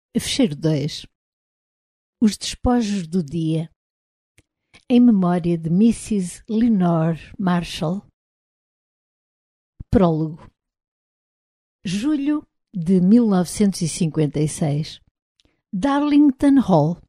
Fecheiro 2. Os despojos do dia. Em memória de Mrs. Lenore Marshall. Prólogo. Julho de 1956. Darlington Hall.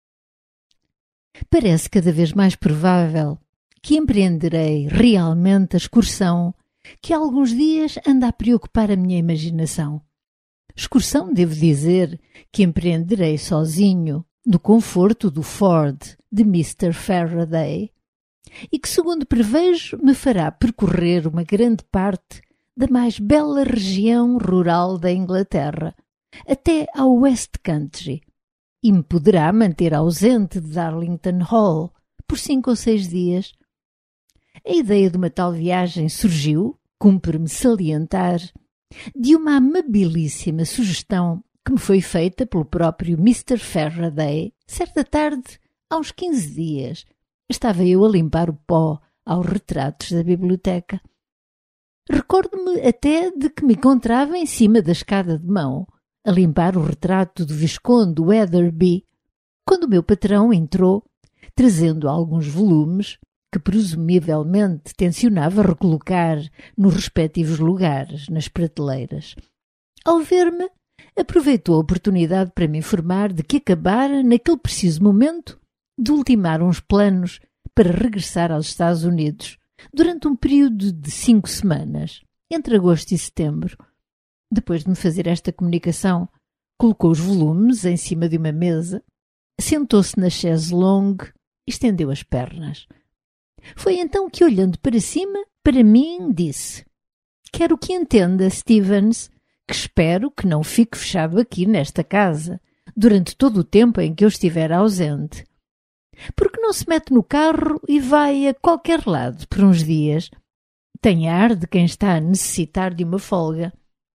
Parece cada vez mais provável que empreenderei realmente a excursão que há alguns dias anda a preocupar a minha imaginação. Excursão, devo dizer, que empreenderei sozinho, no conforto do Ford de Mr. Faraday, e que, segundo prevejo, me fará percorrer uma grande parte da mais bela região rural da Inglaterra, até ao West Country, e me poderá manter ausente de Darlington Hall por 5 ou 6 dias. A ideia de uma tal viagem surgiu, cumpre-me salientar, de uma amabilíssima sugestão que me foi feita pelo próprio Mr. Faraday, certa tarde, há uns 15 dias. Estava eu a limpar o pó aos retratos da biblioteca. Recordo-me até de que me encontrava em cima da escada de mão, a limpar o retrato do Visconde Weatherby, quando o meu patrão entrou, trazendo alguns volumes que presumivelmente tencionava recolocar nos respectivos lugares, nas prateleiras. Ao ver-me, aproveitou a oportunidade para me informar de que acabara, naquele preciso momento, de ultimar uns planos para regressar aos Estados Unidos durante um período de 5 semanas, entre agosto e setembro. Depois de me fazer esta comunicação, colocou os volumes em cima de uma mesa, sentou-se na chaise longue e estendeu as pernas. Foi então que, olhando para cima, para mim, disse: "Quero que entenda, Stevens, que espero que não fique fechado aqui nesta casa, durante todo o tempo em que eu estiver ausente. Porque não se mete no carro e vai a qualquer lado por uns dias? Tem ar de quem está a necessitar de uma folga."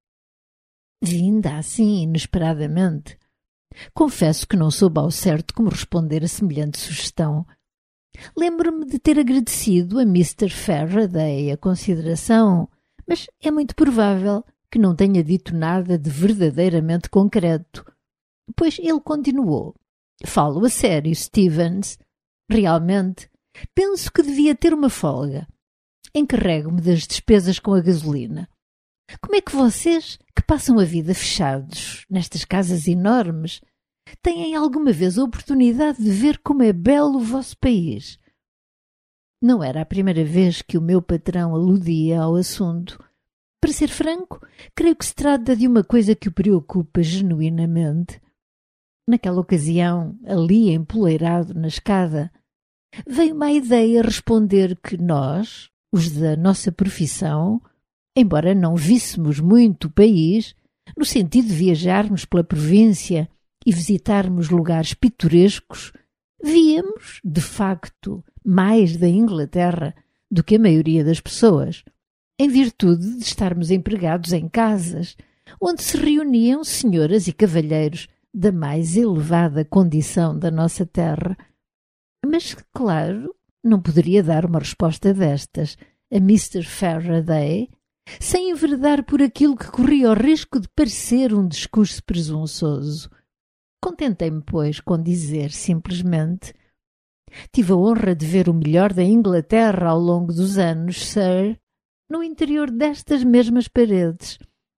Vinda assim, inesperadamente, confesso que não soube ao certo como responder a semelhante sugestão. Lembro-me de ter agradecido a Mr. Faraday a consideração, mas é muito provável que não tenha dito nada de verdadeiramente concreto, pois ele continuou: "Falo a sério, Stevens. Realmente, penso que devia ter uma folga. Encarrego-me das despesas com a gasolina. Como é que vocês, que passam a vida fechados nestas casas enormes, têm alguma vez a oportunidade de ver como é belo o vosso país?" Não era a primeira vez que o meu patrão aludia ao assunto. Para ser franco, creio que se trata de uma coisa que o preocupa genuinamente. Naquela ocasião, ali empoleirado na escada, veio-me a ideia responder que nós, os da nossa profissão, embora não víssemos muito o país, no sentido de viajarmos pela província e visitarmos lugares pitorescos, víamos, de facto, mais da Inglaterra do que a maioria das pessoas, em virtude de estarmos empregados em casas onde se reuniam senhoras e cavalheiros da mais elevada condição da nossa terra. Mas, claro, não poderia dar uma resposta destas a Mr. Faraday sem enveredar por aquilo que corria o risco de parecer um discurso presunçoso. Contentei-me, pois, com dizer simplesmente: "Tive a honra de ver o melhor da Inglaterra ao longo dos anos, Sir, no interior destas mesmas paredes."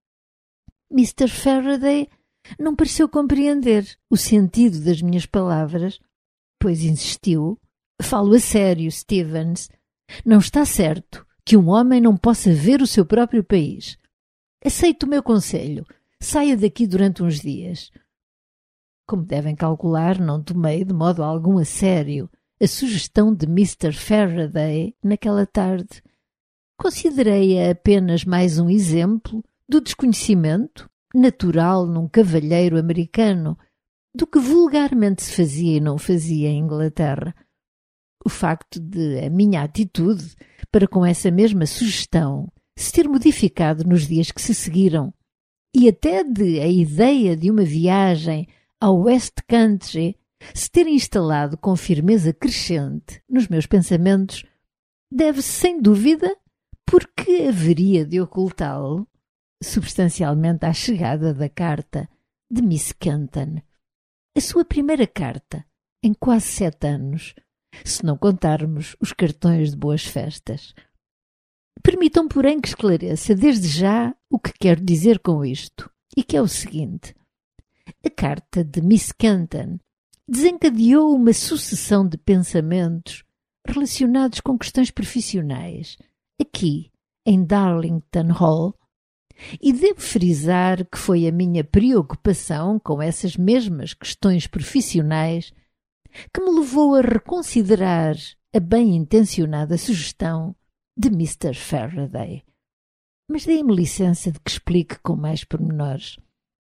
Mr. Faraday não pareceu compreender o sentido das minhas palavras, pois insistiu: "Falo a sério, Stevens. Não está certo que um homem não possa ver o seu próprio país. Aceite o meu conselho. Saia daqui durante uns dias." Como devem calcular, não tomei de modo algum a sério a sugestão de Mr. Faraday naquela tarde. Considerei-a apenas mais um exemplo do desconhecimento, natural num cavalheiro americano, do que vulgarmente se fazia e não fazia em Inglaterra. O facto de a minha atitude para com essa mesma sugestão se ter modificado nos dias que se seguiram, e até de a ideia de uma viagem ao West Country se ter instalado com firmeza crescente nos meus pensamentos, deve-se sem dúvida porque haveria de ocultá-lo, substancialmente à chegada da carta de Miss Kenton. A sua primeira carta, em quase 7 anos, se não contarmos os cartões de boas festas. Permitam, porém, que esclareça desde já o que quero dizer com isto, e que é o seguinte. A carta de Miss Kenton desencadeou uma sucessão de pensamentos relacionados com questões profissionais, aqui, em Darlington Hall, e devo frisar que foi a minha preocupação com essas mesmas questões profissionais que me levou a reconsiderar a bem-intencionada sugestão de Mr. Faraday. Mas deem-me licença de que explique com mais pormenores.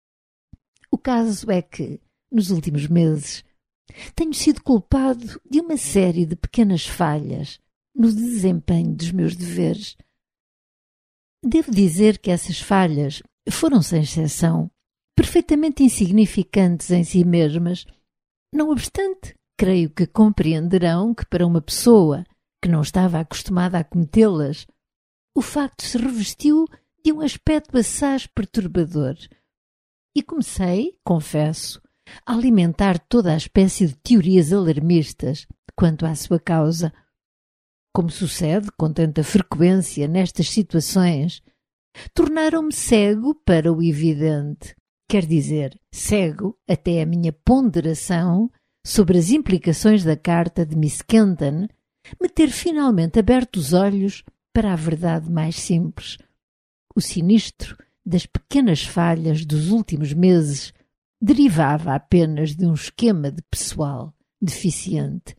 O caso é que, nos últimos meses, tenho sido culpado de uma série de pequenas falhas no desempenho dos meus deveres. Devo dizer que essas falhas foram, sem exceção, perfeitamente insignificantes em si mesmas. Não obstante, creio que compreenderão que para uma pessoa que não estava acostumada a cometê-las, o facto se revestiu de um aspecto assaz perturbador. E comecei, confesso, a alimentar toda a espécie de teorias alarmistas quanto à sua causa. Como sucede com tanta frequência nestas situações, tornaram-me cego para o evidente, quer dizer, cego até a minha ponderação sobre as implicações da carta de Miss Kenton me ter finalmente aberto os olhos para a verdade mais simples. O sinistro das pequenas falhas dos últimos meses derivava apenas de um esquema de pessoal deficiente.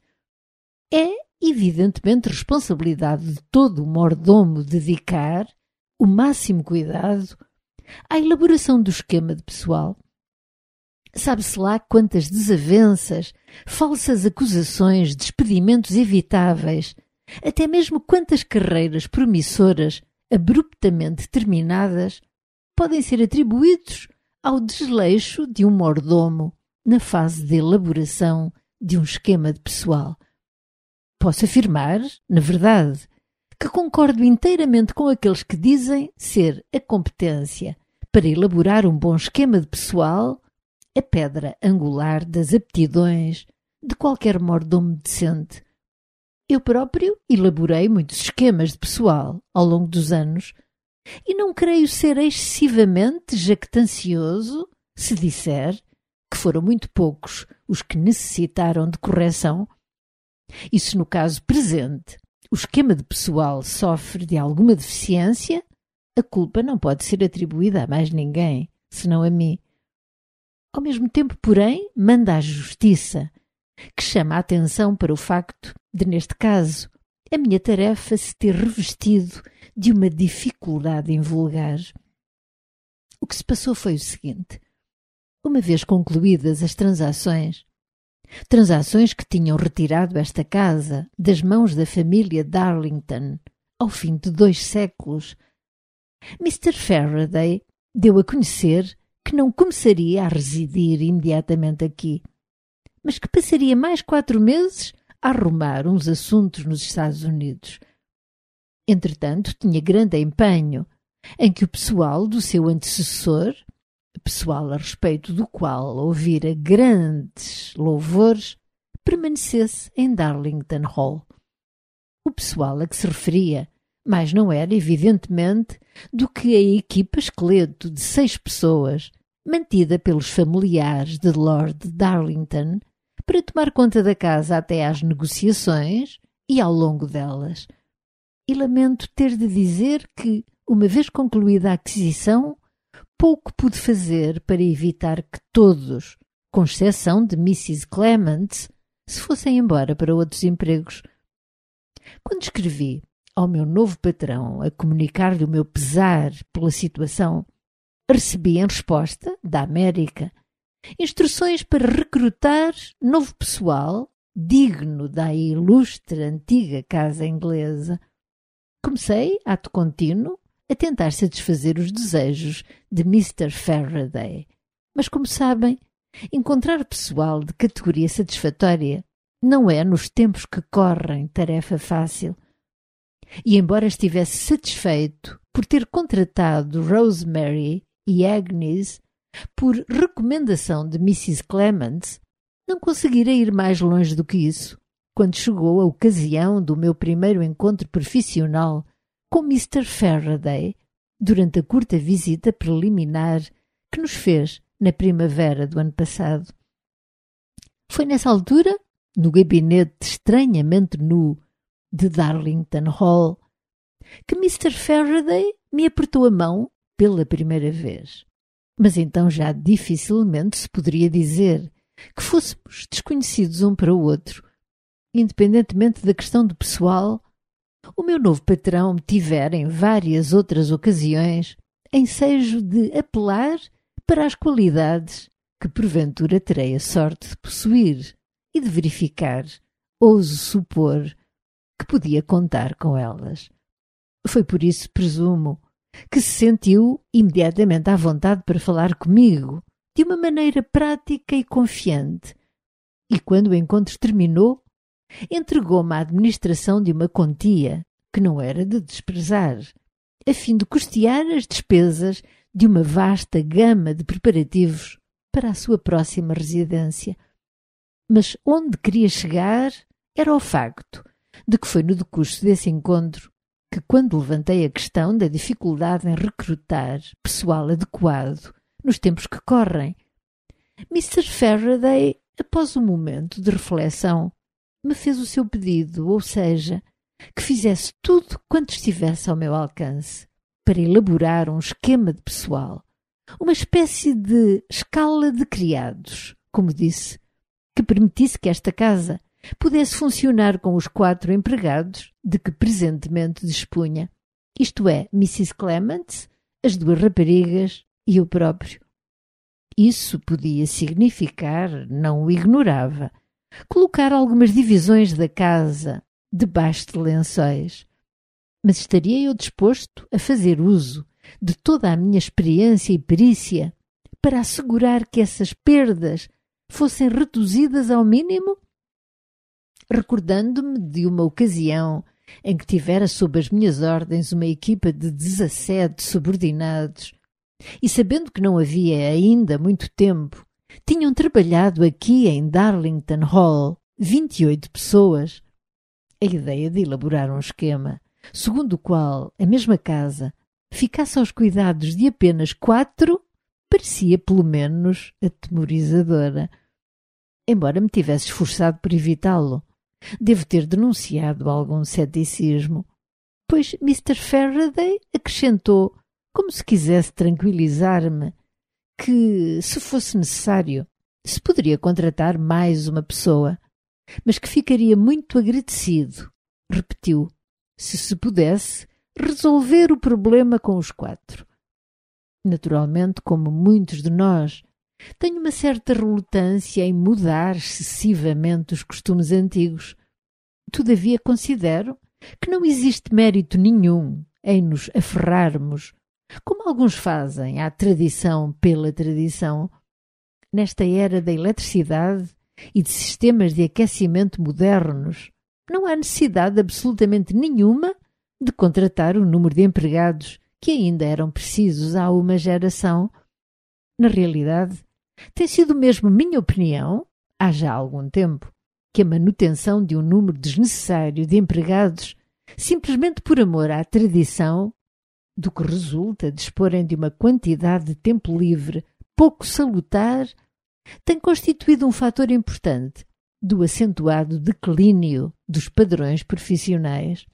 É evidentemente responsabilidade de todo o mordomo dedicar o máximo cuidado à elaboração do esquema de pessoal. Sabe-se lá quantas desavenças, falsas acusações, despedimentos evitáveis, até mesmo quantas carreiras promissoras abruptamente terminadas podem ser atribuídos ao desleixo de um mordomo na fase de elaboração de um esquema de pessoal. Posso afirmar, na verdade, que concordo inteiramente com aqueles que dizem ser a competência para elaborar um bom esquema de pessoal a pedra angular das aptidões de qualquer mordomo decente. Eu próprio elaborei muitos esquemas de pessoal ao longo dos anos e não creio ser excessivamente jactancioso se disser que foram muito poucos os que necessitaram de correção. E se no caso presente o esquema de pessoal sofre de alguma deficiência, a culpa não pode ser atribuída a mais ninguém, senão a mim. Ao mesmo tempo, porém, manda a justiça, que chama a atenção para o facto de, neste caso, a minha tarefa se ter revestido de uma dificuldade invulgar. O que se passou foi o seguinte. Uma vez concluídas as transações que tinham retirado esta casa das mãos da família Darlington ao fim de 2 séculos, Mr. Faraday deu a conhecer que não começaria a residir imediatamente aqui, mas que passaria mais 4 meses a arrumar uns assuntos nos Estados Unidos. Entretanto, tinha grande empenho em que o pessoal do seu antecessor, pessoal a respeito do qual ouvira grandes louvores, permanecesse em Darlington Hall. O pessoal a que se referia, mas não era, evidentemente, do que a equipa esqueleto de 6 pessoas, mantida pelos familiares de Lord Darlington, para tomar conta da casa até às negociações e ao longo delas. E lamento ter de dizer que, uma vez concluída a aquisição, pouco pude fazer para evitar que todos, com exceção de Mrs. Clements, se fossem embora para outros empregos. Quando escrevi ao meu novo patrão a comunicar-lhe o meu pesar pela situação, recebi em resposta, da América, instruções para recrutar novo pessoal digno da ilustre antiga casa inglesa. Comecei, ato contínuo, a tentar satisfazer os desejos de Mr. Faraday. Mas, como sabem, encontrar pessoal de categoria satisfatória não é, nos tempos que correm, tarefa fácil. E, embora estivesse satisfeito por ter contratado Rosemary e Agnes Por recomendação de Mrs. Clements, não conseguirei ir mais longe do que isso, quando chegou a ocasião do meu primeiro encontro profissional com Mr. Faraday, durante a curta visita preliminar que nos fez na primavera do ano passado. Foi nessa altura, no gabinete estranhamente nu de Darlington Hall, que Mr. Faraday me apertou a mão pela primeira vez. Mas então já dificilmente se poderia dizer que fôssemos desconhecidos um para o outro. Independentemente da questão do pessoal, o meu novo patrão tivera em várias outras ocasiões ensejo de apelar para as qualidades que porventura terei a sorte de possuir e de verificar, ouso supor, que podia contar com elas. Foi por isso, presumo, que se sentiu imediatamente à vontade para falar comigo, de uma maneira prática e confiante, e quando o encontro terminou, entregou-me à administração de uma quantia que não era de desprezar, a fim de custear as despesas de uma vasta gama de preparativos para a sua próxima residência. Mas onde queria chegar era ao facto de que foi no decurso desse encontro que, quando levantei a questão da dificuldade em recrutar pessoal adequado nos tempos que correm, Mr. Faraday, após um momento de reflexão, me fez o seu pedido, ou seja, que fizesse tudo quanto estivesse ao meu alcance para elaborar um esquema de pessoal, uma espécie de escala de criados, como disse, que permitisse que esta casa pudesse funcionar com os 4 empregados de que presentemente dispunha, isto é, Mrs. Clements, as 2 raparigas e eu próprio. Isso podia significar, não o ignorava, colocar algumas divisões da casa debaixo de lençóis. Mas estaria eu disposto a fazer uso de toda a minha experiência e perícia para assegurar que essas perdas fossem reduzidas ao mínimo? Recordando-me de uma ocasião em que tivera sob as minhas ordens uma equipa de 17 subordinados e, sabendo que não havia ainda muito tempo, tinham trabalhado aqui em Darlington Hall 28 pessoas, a ideia de elaborar um esquema segundo o qual a mesma casa ficasse aos cuidados de apenas 4 parecia pelo menos atemorizadora. Embora me tivesse esforçado por evitá-lo, devo ter denunciado algum ceticismo, pois Mr. Faraday acrescentou, como se quisesse tranquilizar-me, que, se fosse necessário, se poderia contratar mais uma pessoa, mas que ficaria muito agradecido, repetiu, se pudesse resolver o problema com os 4. Naturalmente, como muitos de nós, tenho uma certa relutância em mudar excessivamente os costumes antigos. Todavia considero que não existe mérito nenhum em nos aferrarmos, como alguns fazem, à tradição pela tradição. Nesta era da eletricidade e de sistemas de aquecimento modernos, não há necessidade absolutamente nenhuma de contratar o número de empregados que ainda eram precisos há uma geração. Na realidade, tem sido mesmo minha opinião, há já algum tempo, que a manutenção de um número desnecessário de empregados, simplesmente por amor à tradição, do que resulta disporem de uma quantidade de tempo livre pouco salutar, tem constituído um fator importante do acentuado declínio dos padrões profissionais.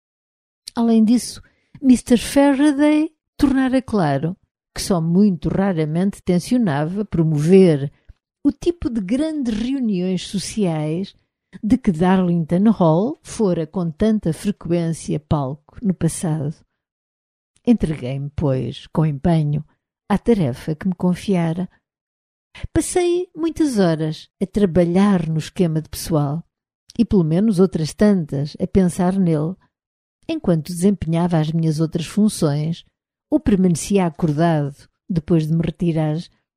Além disso, Mr. Faraday tornara claro que só muito raramente tencionava promover o tipo de grandes reuniões sociais de que Darlington Hall fora com tanta frequência palco no passado. Entreguei-me, pois, com empenho, à tarefa que me confiara. Passei muitas horas a trabalhar no esquema de pessoal e pelo menos outras tantas a pensar nele, enquanto desempenhava as minhas outras funções ou permanecia acordado depois de me retirar.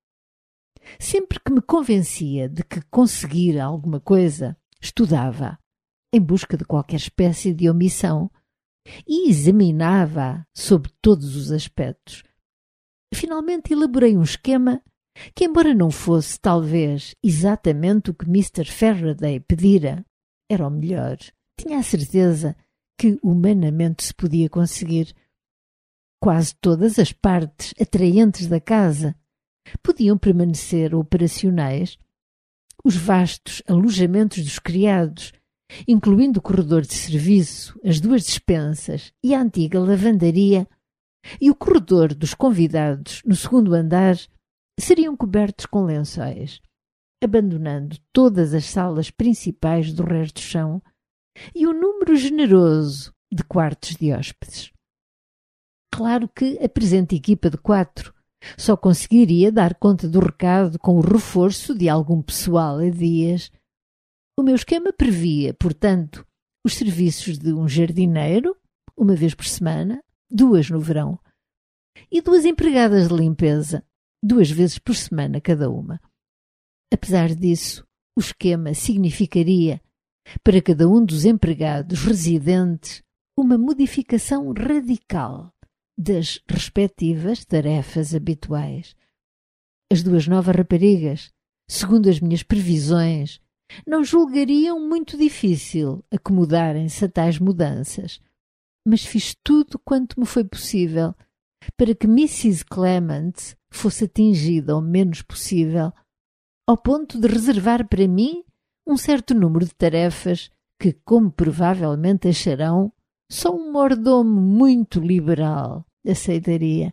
Sempre que me convencia de que conseguira alguma coisa, estudava, em busca de qualquer espécie de omissão, e examinava-a sob todos os aspectos. Finalmente elaborei um esquema que, embora não fosse, talvez, exatamente o que Mr. Faraday pedira, era o melhor. Tinha a certeza que humanamente se podia conseguir. Quase todas as partes atraentes da casa podiam permanecer operacionais. Os vastos alojamentos dos criados, incluindo o corredor de serviço, as duas despensas e a antiga lavandaria, e o corredor dos convidados no segundo andar, seriam cobertos com lençóis, abandonando todas as salas principais do resto do chão e um número generoso de quartos de hóspedes. Claro que a presente equipa de 4 só conseguiria dar conta do recado com o reforço de algum pessoal a dias. O meu esquema previa, portanto, os serviços de um jardineiro, uma vez por semana, 2 no verão, e 2 empregadas de limpeza, 2 vezes por semana cada uma. Apesar disso, o esquema significaria, para cada um dos empregados residentes, uma modificação radical das respectivas tarefas habituais. As 2 novas raparigas, segundo as minhas previsões, não julgariam muito difícil acomodarem-se a tais mudanças, mas fiz tudo quanto me foi possível para que Mrs. Clement fosse atingida o menos possível, ao ponto de reservar para mim um certo número de tarefas que, como provavelmente acharão, só um mordomo muito liberal aceitaria.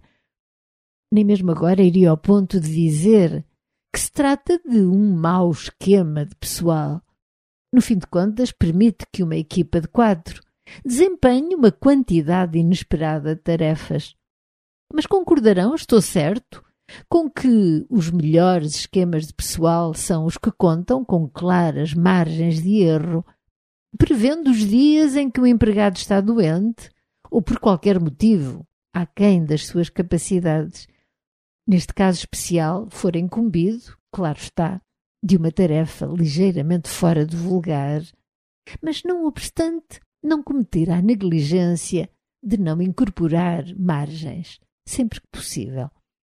Nem mesmo agora iria ao ponto de dizer que se trata de um mau esquema de pessoal. No fim de contas, permite que uma equipa de 4 desempenhe uma quantidade inesperada de tarefas. Mas concordarão, estou certo, com que os melhores esquemas de pessoal são os que contam com claras margens de erro, prevendo os dias em que o empregado está doente ou por qualquer motivo aquém das suas capacidades. Neste caso especial, for incumbido, claro está, de uma tarefa ligeiramente fora do vulgar, mas não obstante não cometer a negligência de não incorporar margens, sempre que possível.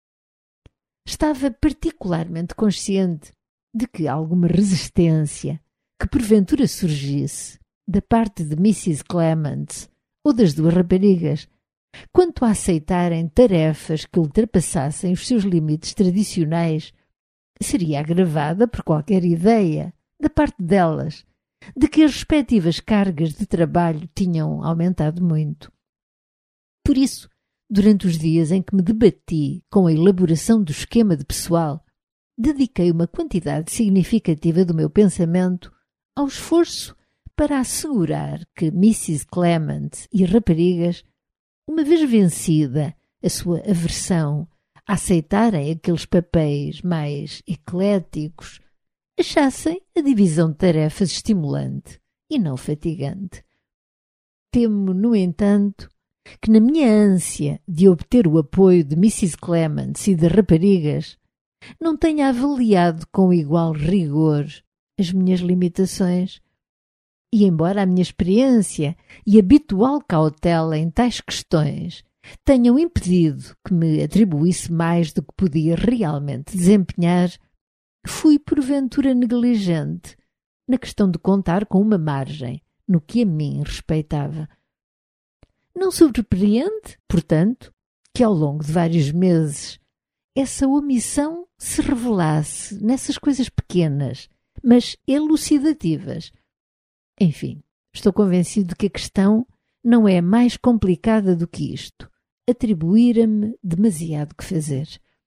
Estava particularmente consciente de que alguma resistência que porventura surgisse da parte de Mrs. Clement ou das 2 raparigas quanto a aceitarem tarefas que ultrapassassem os seus limites tradicionais seria agravada por qualquer ideia da parte delas de que as respectivas cargas de trabalho tinham aumentado muito. Por isso, durante os dias em que me debati com a elaboração do esquema de pessoal, dediquei uma quantidade significativa do meu pensamento ao esforço para assegurar que Mrs. Clement e raparigas, uma vez vencida a sua aversão a aceitarem aqueles papéis mais ecléticos, achassem a divisão de tarefas estimulante e não fatigante. Temo, no entanto, que na minha ânsia de obter o apoio de Mrs. Clement e de raparigas, não tenha avaliado com igual rigor as minhas limitações. E embora a minha experiência e habitual cautela em tais questões tenham impedido que me atribuísse mais do que podia realmente desempenhar, fui porventura negligente na questão de contar com uma margem no que a mim respeitava. Não surpreende, portanto, que ao longo de vários meses essa omissão se revelasse nessas coisas pequenas, mas elucidativas. Enfim, estou convencido de que a questão não é mais complicada do que isto. Atribuir-me demasiado que fazer.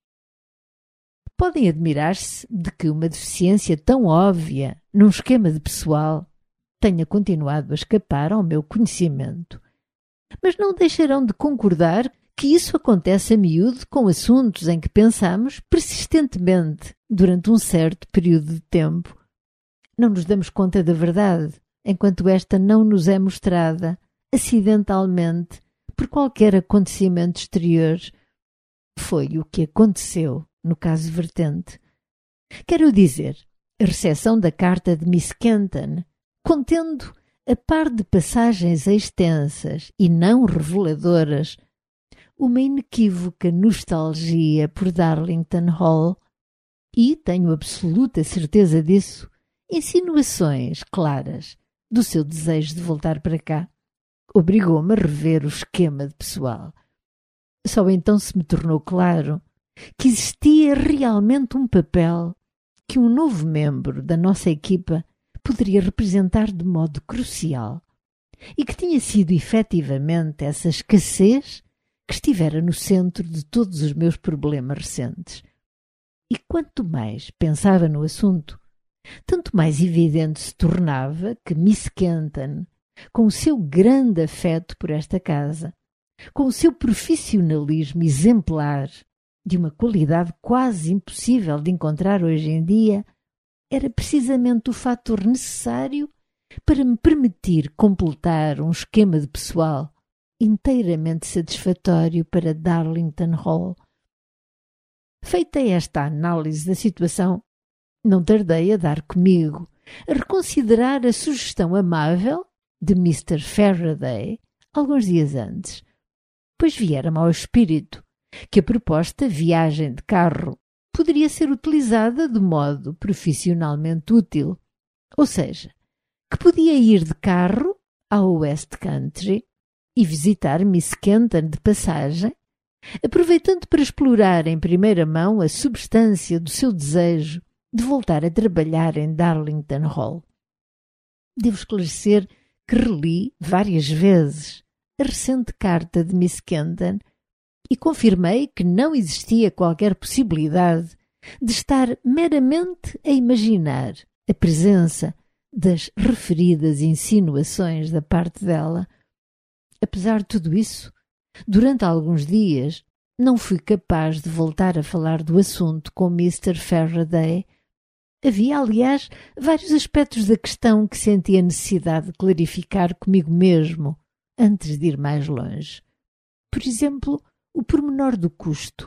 Podem admirar-se de que uma deficiência tão óbvia num esquema de pessoal tenha continuado a escapar ao meu conhecimento. Mas não deixarão de concordar que isso acontece a miúdo com assuntos em que pensamos persistentemente durante um certo período de tempo. Não nos damos conta da verdade, enquanto esta não nos é mostrada acidentalmente por qualquer acontecimento exterior. Foi o que aconteceu no caso vertente. Quero dizer, a recepção da carta de Miss Kenton, contendo, a par de passagens extensas e não reveladoras, uma inequívoca nostalgia por Darlington Hall, e tenho absoluta certeza disso, insinuações claras do seu desejo de voltar para cá. Obrigou-me a rever o esquema de pessoal. Só então se me tornou claro que existia realmente um papel que um novo membro da nossa equipa poderia representar de modo crucial e que tinha sido efetivamente essa escassez que estivera no centro de todos os meus problemas recentes. E quanto mais pensava no assunto, tanto mais evidente se tornava que Miss Kenton, com o seu grande afeto por esta casa, com o seu profissionalismo exemplar, de uma qualidade quase impossível de encontrar hoje em dia, era precisamente o fator necessário para me permitir completar um esquema de pessoal inteiramente satisfatório para Darlington Hall. Feita esta análise da situação, não tardei a dar comigo, a reconsiderar a sugestão amável de Mr. Faraday alguns dias antes, pois viera-me ao espírito que a proposta viagem de carro poderia ser utilizada de modo profissionalmente útil, ou seja, que podia ir de carro ao West Country e visitar Miss Kenton de passagem, aproveitando para explorar em primeira mão a substância do seu desejo de voltar a trabalhar em Darlington Hall. Devo esclarecer que reli várias vezes a recente carta de Miss Kenton e confirmei que não existia qualquer possibilidade de estar meramente a imaginar a presença das referidas insinuações da parte dela. Apesar de tudo isso, durante alguns dias não fui capaz de voltar a falar do assunto com Mr. Faraday. Havia, aliás, vários aspectos da questão que senti a necessidade de clarificar comigo mesmo antes de ir mais longe. Por exemplo, o pormenor do custo.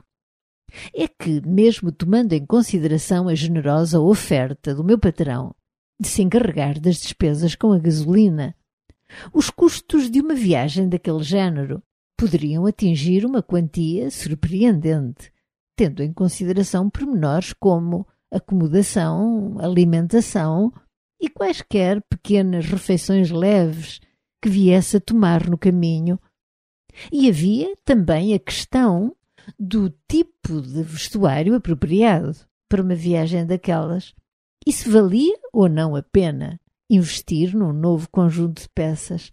É que, mesmo tomando em consideração a generosa oferta do meu patrão de se encarregar das despesas com a gasolina, os custos de uma viagem daquele género poderiam atingir uma quantia surpreendente, tendo em consideração pormenores como acomodação, alimentação e quaisquer pequenas refeições leves que viesse a tomar no caminho. E havia também a questão do tipo de vestuário apropriado para uma viagem daquelas, e se valia ou não a pena investir num novo conjunto de peças.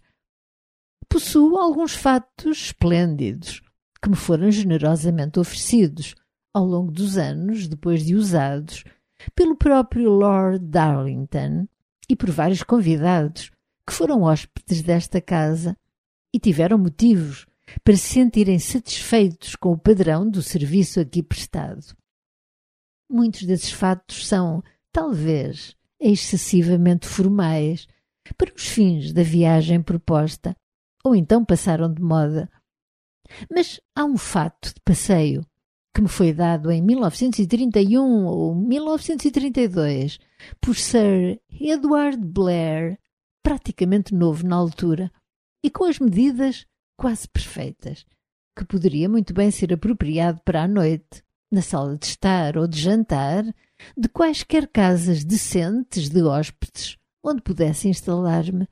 Possuo alguns fatos esplêndidos que me foram generosamente oferecidos ao longo dos anos, depois de usados, pelo próprio Lord Darlington e por vários convidados que foram hóspedes desta casa e tiveram motivos para se sentirem satisfeitos com o padrão do serviço aqui prestado. Muitos desses fatos são, talvez, excessivamente formais para os fins da viagem proposta, ou então passaram de moda. Mas há um fato de passeio que me foi dado em 1931 ou 1932 por Sir Edward Blair, praticamente novo na altura, e com as medidas quase perfeitas, que poderia muito bem ser apropriado para a noite, na sala de estar ou de jantar, de quaisquer casas decentes de hóspedes, onde pudesse instalar-me.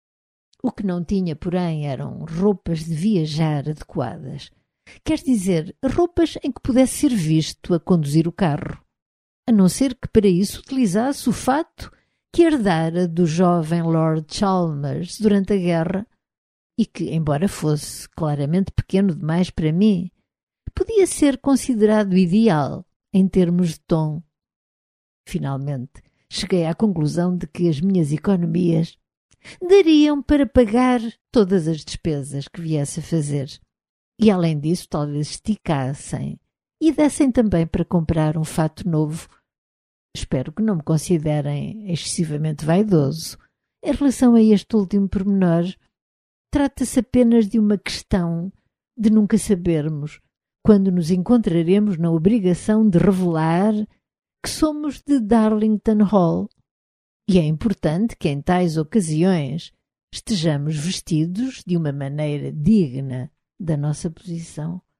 O que não tinha, porém, eram roupas de viajar adequadas. Quer dizer, roupas em que pudesse ser visto a conduzir o carro, a não ser que para isso utilizasse o fato que herdara do jovem Lord Chalmers durante a guerra e que, embora fosse claramente pequeno demais para mim, podia ser considerado ideal em termos de tom. Finalmente, cheguei à conclusão de que as minhas economias dariam para pagar todas as despesas que viesse a fazer. E, além disso, talvez esticassem e dessem também para comprar um fato novo. Espero que não me considerem excessivamente vaidoso em relação a este último pormenor. Trata-se apenas de uma questão de nunca sabermos quando nos encontraremos na obrigação de revelar que somos de Darlington Hall. E é importante que em tais ocasiões estejamos vestidos de uma maneira digna da nossa posição.